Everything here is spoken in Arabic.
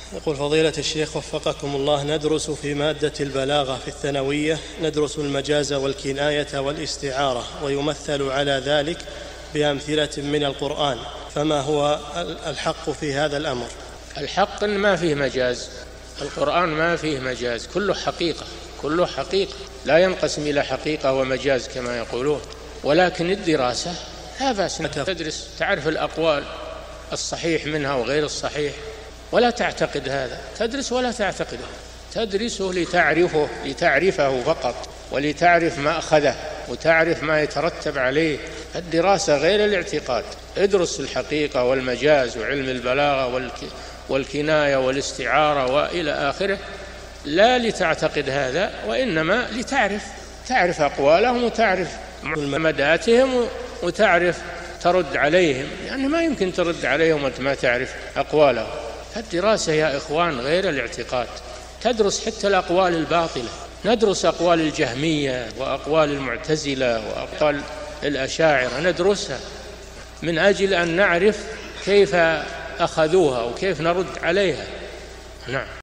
يقول فضيلة الشيخ وفقكم الله، ندرس في مادة البلاغة في الثانوية، ندرس المجاز والكناية والاستعارة، ويمثل على ذلك بأمثلة من القرآن، فما هو الحق في هذا الأمر؟ الحق إن ما فيه مجاز، القرآن ما فيه مجاز، كله حقيقة، كله حقيقة، لا ينقسم إلى حقيقة ومجاز كما يقولون. ولكن الدراسة لا بأس تدرس، تعرف الأقوال الصحيح منها وغير الصحيح، ولا تعتقد هذا، تدرس ولا تعتقده، تدرسه لتعرفه فقط، ولتعرف ما أخذه وتعرف ما يترتب عليه. الدراسة غير الاعتقاد، ادرس الحقيقة والمجاز وعلم البلاغة والكناية والاستعارة وإلى آخره، لا لتعتقد هذا، وإنما تعرف أقوالهم وتعرف معتمداتهم وتعرف ترد عليهم، يعني ما يمكن ترد عليهم وأنت ما تعرف أقوالهم. فالدراسة يا إخوان غير الاعتقاد، تدرس حتى الأقوال الباطلة، ندرس أقوال الجهمية وأقوال المعتزلة وأقوال الأشاعرة، ندرسها من أجل أن نعرف كيف أخذوها وكيف نرد عليها. نعم.